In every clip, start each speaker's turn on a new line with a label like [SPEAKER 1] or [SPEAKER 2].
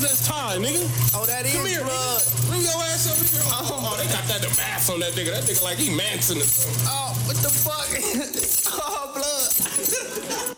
[SPEAKER 1] because that's Ty, nigga.
[SPEAKER 2] Oh, that is
[SPEAKER 1] Come here,
[SPEAKER 2] blood.
[SPEAKER 1] Nigga. Bring your ass over here. Oh, they got that mask on that nigga. That nigga like he Manson or something.
[SPEAKER 2] Oh, what the fuck? Oh, blood.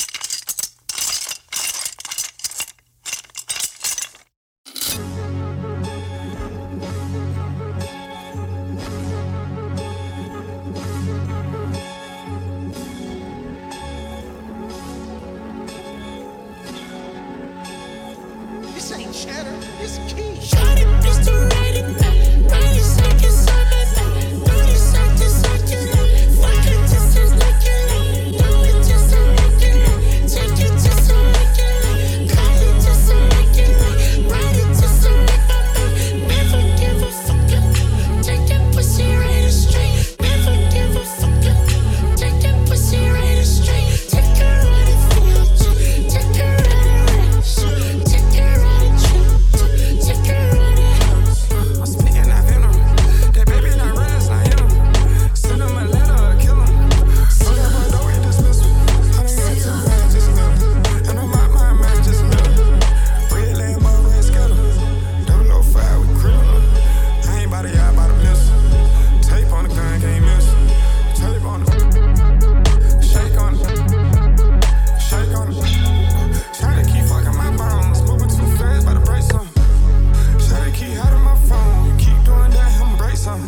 [SPEAKER 3] This ain't cheddar, it's key.
[SPEAKER 4] Shot it, pistol, right it back. 90 seconds on my back. 30 seconds on your lap. Fuck it, just as like your lap. Do it just to make it lap. Take it just to make it lap. Call it just to make it lap. Ride it just to make my back. Never give a fuck. Take that pussy right straight. Never give a fuck. Take that pussy right straight. Take her out of future. Take her out of race. Take her out of truth. Take her out of house.
[SPEAKER 5] I'm spitting that venom. That baby not real, it's not him. Send him a letter or kill him. Oh, that boy don't get dismissal. I done got his man just a little. And I'm out my man just a little. Red Lambo, red Skittle. 005 with criminal. I ain't bout it, y'all bout a missile. Tape on the gun, can't miss it. Tape on it. Shake on it. Shake on it. Try to keep fucking my bones. Moving too fast, bout to break something. Try to keep out of my phone. You keep doing that, I'ma break something.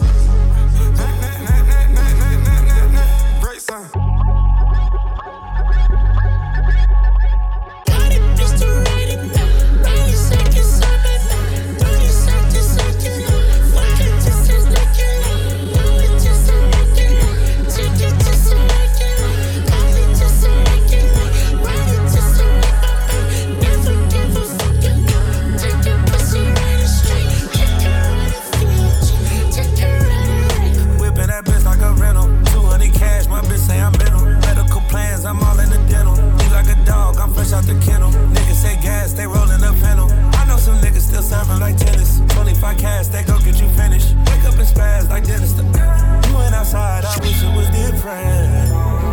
[SPEAKER 5] Break something.
[SPEAKER 4] Got it, pistol, right it back. 90 seconds on my back. 30 seconds on your lap. Fuck it, just as like your lap. Do it just to make it lap. Take it just to make it lap. Call it just to make it lap. Ride it just to make my back. Never give a fuck. Take that pussy right straight. Take her out of future. Take her out of race.
[SPEAKER 5] Whipping that bitch like a rental. 200 cash, my bitch say I'm mental. Medical plans, I'm all in the dental. Eat like a dog, I'm fresh out the kennel. Niggas say gas, they rolling up panel. I know some niggas still serving like tennis. 25 cash, they go get you finished. Wake up and spaz like Dennis. You went outside, I wish it was different.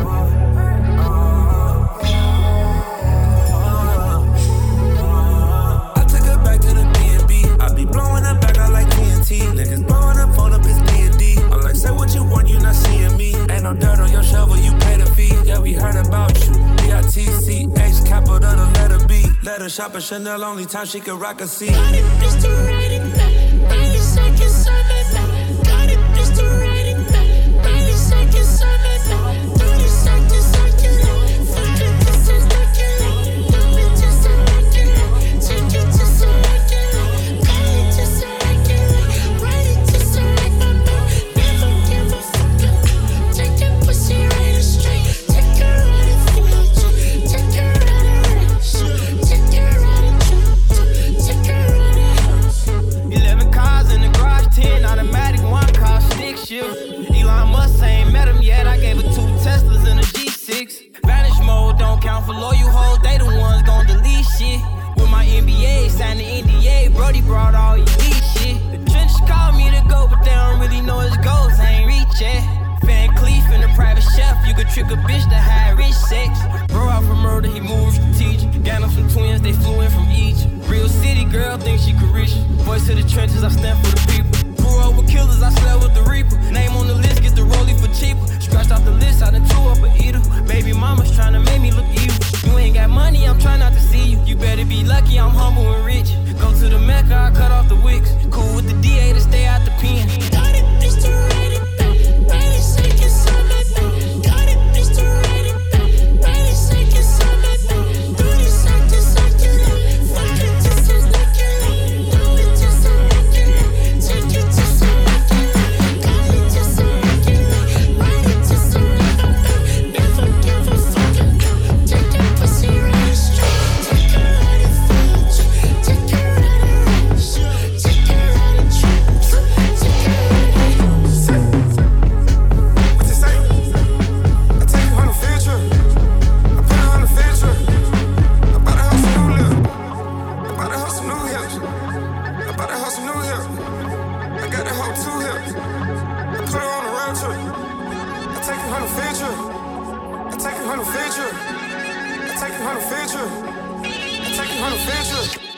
[SPEAKER 5] I took her back to the B&B. I be blowing her back out like TNT. Niggas blowing up, phone up his D&D. I'm like, say what you want, you not seeing me. Ain't no dirt on your shovel, you pay the fee. Yeah, we heard about you. B-I-T-C-H, capital the letter B. Let her shop at Chanel, only time she can rock a C.
[SPEAKER 4] Got it, pistol, right it back. 90 seconds on my back. Got it, pistol, right it back. 90 seconds on my back. 30 seconds on your lap. Fuck it, just as like your lap. Do it just to make it lap. Take it just to make it lap. Call it just to make it lap. Ride it just to make my back. Never give a fuck. Take that pussy right straight. Take her out of future. Take her out of race. Take her out of truth. Take her out of house.
[SPEAKER 2] 11 cars in the garage, 10 automatic, 1 car stick shift. Elon Musk ain't met him yet. I gave her 2 Teslas and a G6. Vanish mode don't count for loyal hoes. They the ones gon' delete shit. With my NBA, signed the NDA. Brody brought all elite shit. The trenches call me to go, but they don't really know his goals. I ain't reach yet. Van Cleef and a private chef. You could trick a bitch to hide rich sex. Bro out for murder, he moved strategic. Got him some twins, they flew in from Egypt. Real city girl, think she could reach. Voice of the trenches, I stand for the people. Grew up with killers, I slept with the reaper. Name on the list, get the rollie for cheaper. Scratched off the list, I done chew up a eater. Baby mama's tryna make me look evil. You ain't got money, I'm trying not to see you. You better be lucky, I'm humble and rich. Go to the Mecca, I cut off the wicks. Cool with the DA to stay out the pen.
[SPEAKER 4] Got it, pistol, right it back. 90 seconds on my back. Got it, pistol, right it back. 90 seconds on my back. 30 seconds on your lap. Fuck it, just as like your lap. Do it just to make it lap. Take it just to make it lap. Call it just to make it lap. Ride it just to make my back. Never give a fuck. Take that pussy right straight. Take her out of future. Take her out of race. Take her out of truth. Take her out of house.
[SPEAKER 5] What you say? I take you on a field trip. I put her on a field trip. I bought her house some new lips. I bought her house some new hips. I bought her house some new hips. I got that hoe 2 hips. I put her on a road trip. I take you on a field trip. I take you on a field trip. I take you on a field trip. I take you on a field trip.